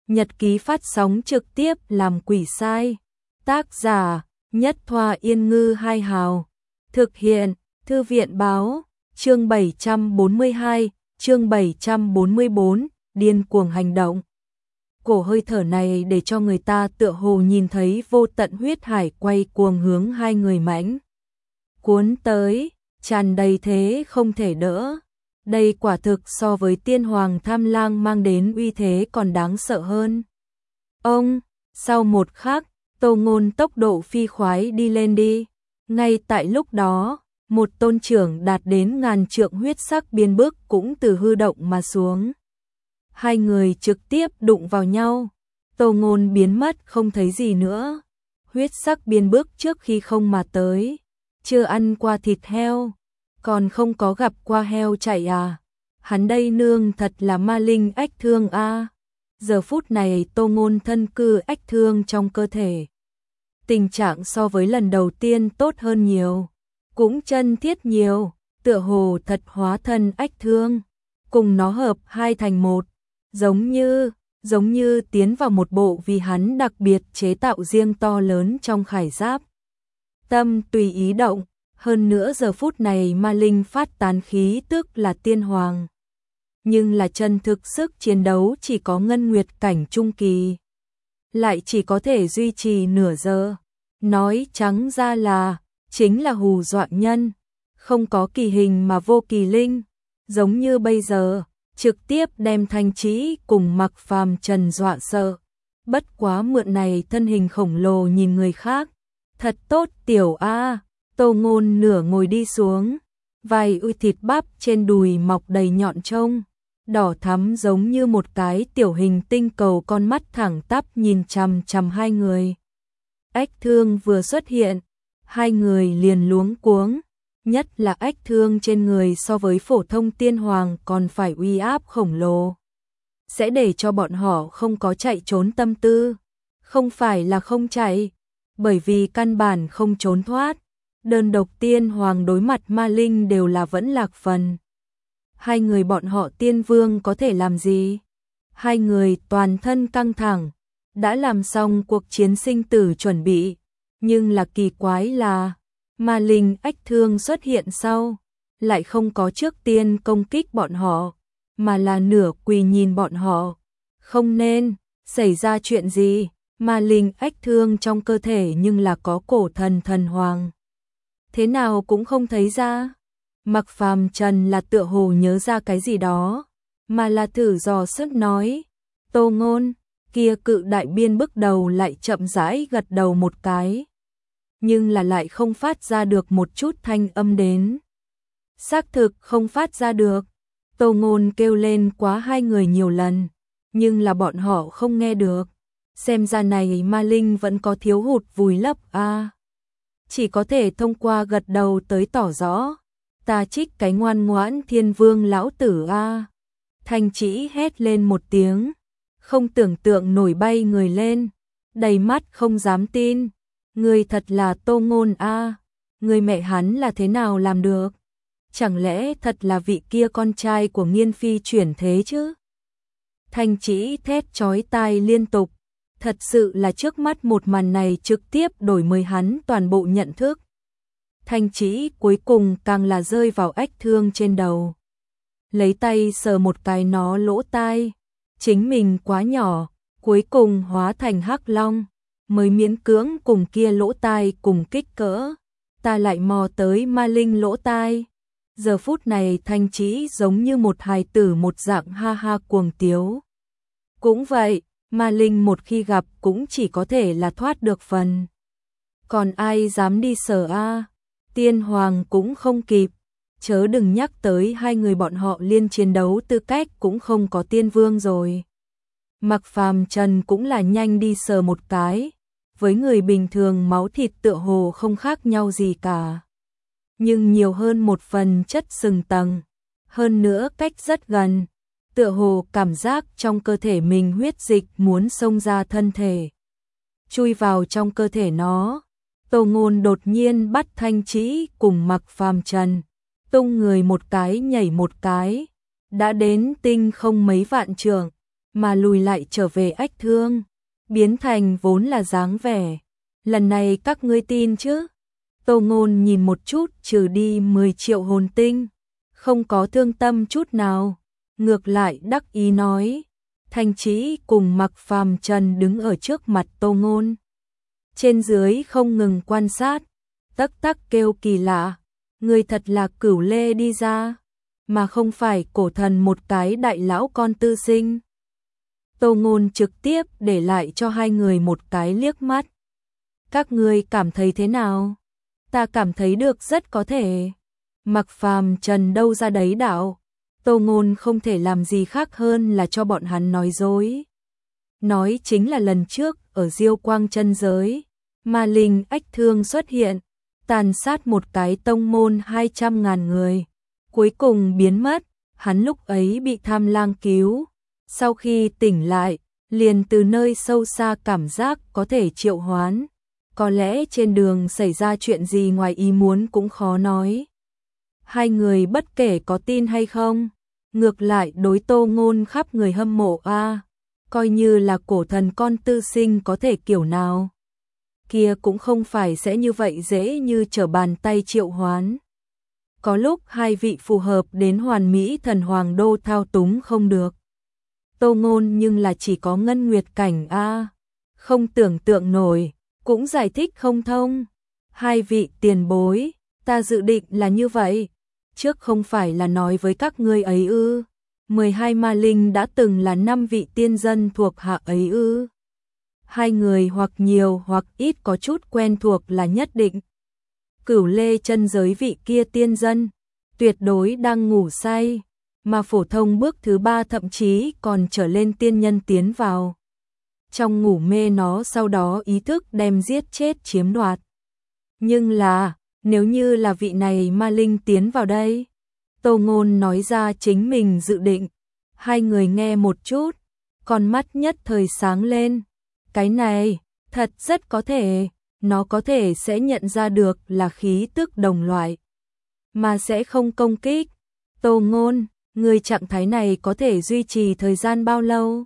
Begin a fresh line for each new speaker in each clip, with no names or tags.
Nhật ký phát sóng trực tiếp làm quỷ sai. Tác giả Nhất Thoa Yên Ngư Hai Hào. Thực hiện Thư viện Báo. Chương 742, chương 744, điên cuồng hành động. Cổ hơi thở này để cho người ta tựa hồ nhìn thấy vô tận huyết hải quay cuồng hướng hai người mãnh cuốn tới, tràn đầy thế không thể đỡ. Đây quả thực so với tiên hoàng tham lang mang đến uy thế còn đáng sợ hơn. Ông, sau một khắc, Tô Ngôn tốc độ phi khoái đi lên đi. Ngay tại lúc đó, một tôn trưởng đạt đến ngàn trượng huyết sắc biên bức cũng từ hư động mà xuống. Hai người trực tiếp đụng vào nhau. Tô Ngôn biến mất không thấy gì nữa. Huyết sắc biên bức trước khi không mà tới. Chưa ăn qua thịt heo, còn không có gặp qua heo chạy à. Hắn đây nương thật là ma linh ách thương a. Giờ phút này Tô Ngôn thân cư ách thương trong cơ thể. Tình trạng so với lần đầu tiên tốt hơn nhiều, cũng chân thiết nhiều, tựa hồ thật hóa thân ách thương, cùng nó hợp hai thành một, giống như tiến vào một bộ vì hắn đặc biệt chế tạo riêng to lớn trong khải giáp. Tâm tùy ý động, hơn nữa giờ phút này ma linh phát tán khí tức là tiên hoàng. Nhưng là chân thực sức chiến đấu chỉ có ngân nguyệt cảnh trung kỳ, lại chỉ có thể duy trì nửa giờ. Nói trắng ra là, chính là hù dọa nhân, không có kỳ hình mà vô kỳ linh, giống như bây giờ, trực tiếp đem Thanh Trĩ cùng Mặc Phàm Trần dọa sợ. Bất quá mượn này thân hình khổng lồ nhìn người khác, thật tốt tiểu a. Tô Ngôn nửa ngồi đi xuống, vài ui thịt bắp trên đùi mọc đầy nhọn trông, đỏ thắm giống như một cái tiểu hình tinh cầu, con mắt thẳng tắp nhìn chằm chằm hai người. Ách thương vừa xuất hiện, hai người liền luống cuống, nhất là ách thương trên người so với phổ thông tiên hoàng còn phải uy áp khổng lồ, sẽ để cho bọn họ không có chạy trốn tâm tư. Không phải là không chạy, bởi vì căn bản không trốn thoát. Đơn độc tiên hoàng đối mặt ma linh đều là vẫn lạc phần. Hai người bọn họ tiên vương có thể làm gì? Hai người toàn thân căng thẳng, đã làm xong cuộc chiến sinh tử chuẩn bị, nhưng là kỳ quái là ma linh ách thương xuất hiện sau, lại không có trước tiên công kích bọn họ, mà là nửa quỳ nhìn bọn họ. Không nên xảy ra chuyện gì, ma linh ách thương trong cơ thể nhưng là có cổ thần hoàng. Thế nào cũng không thấy ra. Mặc Phàm Trần là tựa hồ nhớ ra cái gì đó, mà là thử dò sức nói, Tô Ngôn, kia cự đại biên bức đầu lại chậm rãi gật đầu một cái, nhưng là lại không phát ra được một chút thanh âm đến. Xác thực không phát ra được. Tô Ngôn kêu lên quá hai người nhiều lần, nhưng là bọn họ không nghe được. Xem ra này ma linh vẫn có thiếu hụt vùi lấp a. Chỉ có thể thông qua gật đầu tới tỏ rõ, ta trích cái ngoan ngoãn thiên vương lão tử a. Thanh Trĩ hét lên một tiếng, không tưởng tượng nổi bay người lên, đầy mắt không dám tin. Người thật là Tô Ngôn a, người mẹ hắn là thế nào làm được? Chẳng lẽ thật là vị kia con trai của Nghiên Phi chuyển thế chứ? Thanh Trĩ thét chói tai liên tục, thật sự là trước mắt một màn này trực tiếp đổi mới hắn toàn bộ nhận thức. Thanh Trĩ cuối cùng càng là rơi vào ách thương trên đầu. Lấy tay sờ một cái nó lỗ tai, chính mình quá nhỏ, cuối cùng hóa thành hắc long, mới miễn cưỡng cùng kia lỗ tai cùng kích cỡ. Ta lại mò tới ma linh lỗ tai. Giờ phút này Thanh Trĩ giống như một hài tử một dạng ha ha cuồng tiếu. Cũng vậy, ma linh một khi gặp cũng chỉ có thể là thoát được phần. Còn ai dám đi sờ a? Tiên hoàng cũng không kịp, chớ đừng nhắc tới hai người bọn họ liên chiến đấu tư cách cũng không có tiên vương rồi. Mặc Phàm Trần cũng là nhanh đi sờ một cái, với người bình thường máu thịt tựa hồ không khác nhau gì cả. Nhưng nhiều hơn một phần chất sừng tầng, hơn nữa cách rất gần, tựa hồ cảm giác trong cơ thể mình huyết dịch muốn xông ra thân thể, chui vào trong cơ thể nó. Tô Ngôn đột nhiên bắt Thanh Trĩ cùng Mặc Phàm Trần, tung người một cái nhảy một cái, đã đến tinh không mấy vạn trượng, mà lùi lại trở về ách thương, biến thành vốn là dáng vẻ. Lần này các ngươi tin chứ? Tô Ngôn nhìn một chút trừ đi 10 triệu hồn tinh, không có thương tâm chút nào, ngược lại đắc ý nói. Thanh Trĩ cùng Mặc Phàm Trần đứng ở trước mặt Tô Ngôn. Trên dưới không ngừng quan sát, tắc tắc kêu kỳ lạ, người thật là Cửu Lê đi ra, mà không phải cổ thần một cái đại lão con tư sinh. Tô Ngôn trực tiếp để lại cho hai người một cái liếc mắt. Các ngươi cảm thấy thế nào? Ta cảm thấy được rất có thể. Mặc Phàm Trần đâu ra đấy đạo. Tô Ngôn không thể làm gì khác hơn là cho bọn hắn nói dối. Nói chính là lần trước ở Diêu Quang chân giới, ma linh ách thương xuất hiện, tàn sát một cái tông môn 200.000 người, cuối cùng biến mất. Hắn lúc ấy bị Tham Lang cứu, sau khi tỉnh lại, liền từ nơi sâu xa cảm giác có thể triệu hoán. Có lẽ trên đường xảy ra chuyện gì ngoài ý muốn cũng khó nói. Hai người bất kể có tin hay không, ngược lại đối Tô Ngôn khắp người hâm mộ a, coi như là cổ thần con tư sinh có thể kiểu nào. Kia cũng không phải sẽ như vậy dễ như trở bàn tay triệu hoán. Có lúc hai vị phù hợp đến hoàn mỹ thần hoàng đô thao túng không được. Tô Ngôn nhưng là chỉ có ngân nguyệt cảnh a, không tưởng tượng nổi, cũng giải thích không thông. Hai vị tiền bối, ta dự định là như vậy, trước không phải là nói với các ngươi ấy ư? 12 ma linh đã từng là 5 vị tiên dân thuộc hạ ấy ư? Hai người hoặc nhiều hoặc ít có chút quen thuộc là nhất định. Cửu Lê chân giới vị kia tiên dân, tuyệt đối đang ngủ say, mà phổ thông bước thứ 3 thậm chí còn trở lên tiên nhân tiến vào. Trong ngủ mê nó sau đó ý thức đem giết chết chiếm đoạt. Nhưng là, nếu như là vị này ma linh tiến vào đây, Tô Ngôn nói ra chính mình dự định. Hai người nghe một chút, con mắt nhất thời sáng lên. Cái này, thật rất có thể, nó có thể sẽ nhận ra được là khí tức đồng loại, mà sẽ không công kích. Tô Ngôn, người trạng thái này có thể duy trì thời gian bao lâu?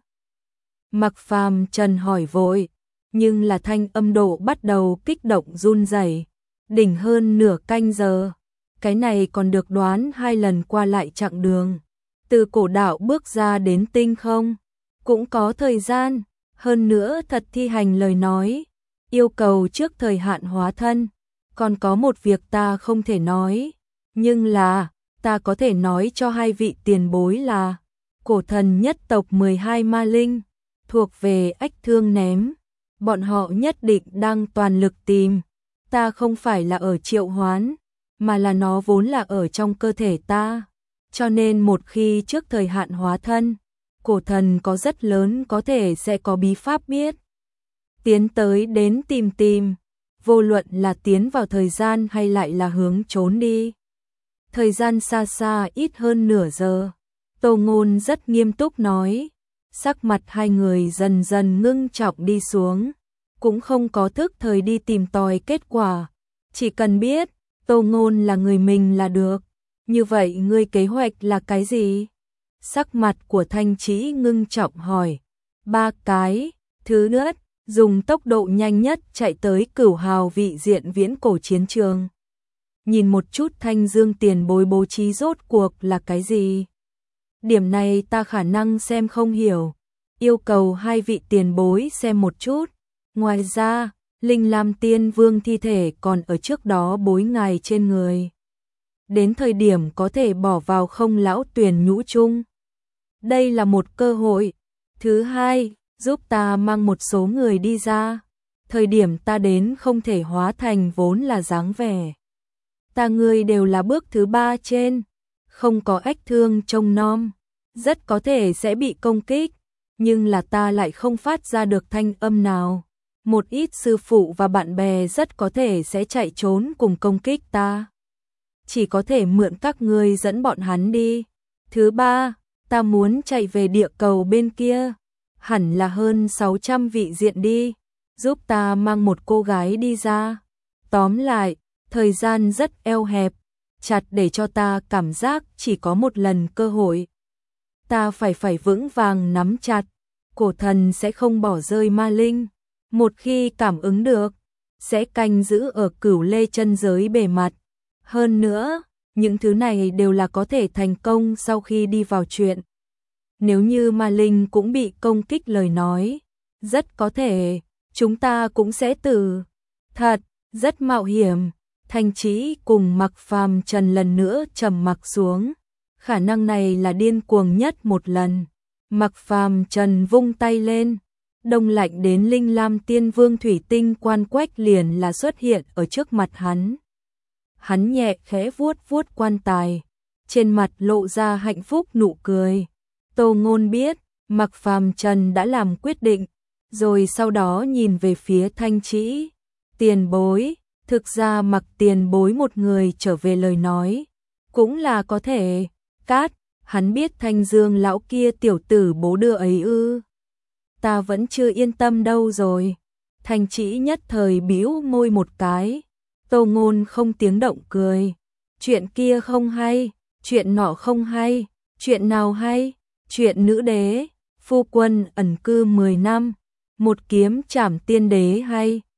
Mặc Phàm Trần hỏi vội, nhưng là thanh âm độ bắt đầu kích động run rẩy, đỉnh hơn nửa canh giờ. Cái này còn được đoán 2 lần qua lại chặng đường. Từ cổ đạo bước ra đến tinh không, cũng có thời gian, hơn nữa thật thi hành lời nói, yêu cầu trước thời hạn hóa thân. Còn có một việc ta không thể nói, nhưng là, ta có thể nói cho hai vị tiền bối là, cổ thần nhất tộc 12 ma linh, thuộc về ách thương ném. Bọn họ nhất định đang toàn lực tìm, ta không phải là ở triệu hoán, mà là nó vốn là ở trong cơ thể ta. Cho nên một khi trước thời hạn hóa thân, cổ thần có rất lớn có thể sẽ có bí pháp biết. Tiến tới đến tìm, vô luận là tiến vào thời gian hay lại là hướng trốn đi. Thời gian xa xa ít hơn nửa giờ. Tô Ngôn rất nghiêm túc nói, sắc mặt hai người dần dần ngưng trọng đi xuống, cũng không có thức thời đi tìm tòi kết quả, chỉ cần biết Tô Ngôn là người mình là được. Như vậy ngươi kế hoạch là cái gì? Sắc mặt của Thanh Trĩ ngưng trọng hỏi. 3 cái, thứ nhất, dùng tốc độ nhanh nhất chạy tới Cửu Hào vị diện viễn cổ chiến trường. Nhìn một chút Thanh Dương tiền bối bố trí rốt cuộc là cái gì? Điểm này ta khả năng xem không hiểu, yêu cầu hai vị tiền bối xem một chút. Ngoài ra, Linh Lam Tiên Vương thi thể còn ở trước đó bối ngài trên người. Đến thời điểm có thể bỏ vào không lão tuyển nhũ chung. Đây là một cơ hội. Thứ hai, giúp ta mang một số người đi ra. Thời điểm ta đến không thể hóa thành vốn là dáng vẻ. Ta ngươi đều là bước thứ 3 trên, không có ách thương trông nom, rất có thể sẽ bị công kích, nhưng là ta lại không phát ra được thanh âm nào. Một ít sư phụ và bạn bè rất có thể sẽ chạy trốn cùng công kích ta. Chỉ có thể mượn các ngươi dẫn bọn hắn đi. Thứ ba, ta muốn chạy về địa cầu bên kia, hẳn là hơn 600 vị diện đi, giúp ta mang một cô gái đi ra. Tóm lại, thời gian rất eo hẹp, chặt để cho ta cảm giác chỉ có một lần cơ hội. Ta phải vững vàng nắm chặt, cổ thần sẽ không bỏ rơi ma linh, một khi cảm ứng được, sẽ canh giữ ở Cửu Lê chân giới bề mặt. Hơn nữa, những thứ này đều là có thể thành công sau khi đi vào chuyện. Nếu như ma linh cũng bị công kích lời nói, rất có thể chúng ta cũng sẽ tử. Thật, rất mạo hiểm. Thanh Chí cùng Mạc Phàm Trần lần nữa trầm mặc xuống. Khả năng này là điên cuồng nhất một lần. Mạc Phàm Trần vung tay lên, đông lạnh đến linh lam tiên vương thủy tinh quan quách liền là xuất hiện ở trước mặt hắn. Hắn nhẹ khẽ vuốt vuốt quan tài, trên mặt lộ ra hạnh phúc nụ cười. Tô Ngôn biết, Mạc Phàm Trần đã làm quyết định, rồi sau đó nhìn về phía Thanh Chí. Tiền bối, thực ra Mạc tiền bối một người trở về lời nói, cũng là có thể. Cát, hắn biết Thanh Dương lão kia tiểu tử bố đưa ấy ư? Ta vẫn chưa yên tâm đâu rồi. Thanh Chí nhất thời bĩu môi một cái. Tô Ngôn không tiếng động cười. Chuyện kia không hay, chuyện nọ không hay, chuyện nào hay? Chuyện nữ đế, phu quân ẩn cư 10 năm, một kiếm trảm tiên đế hay?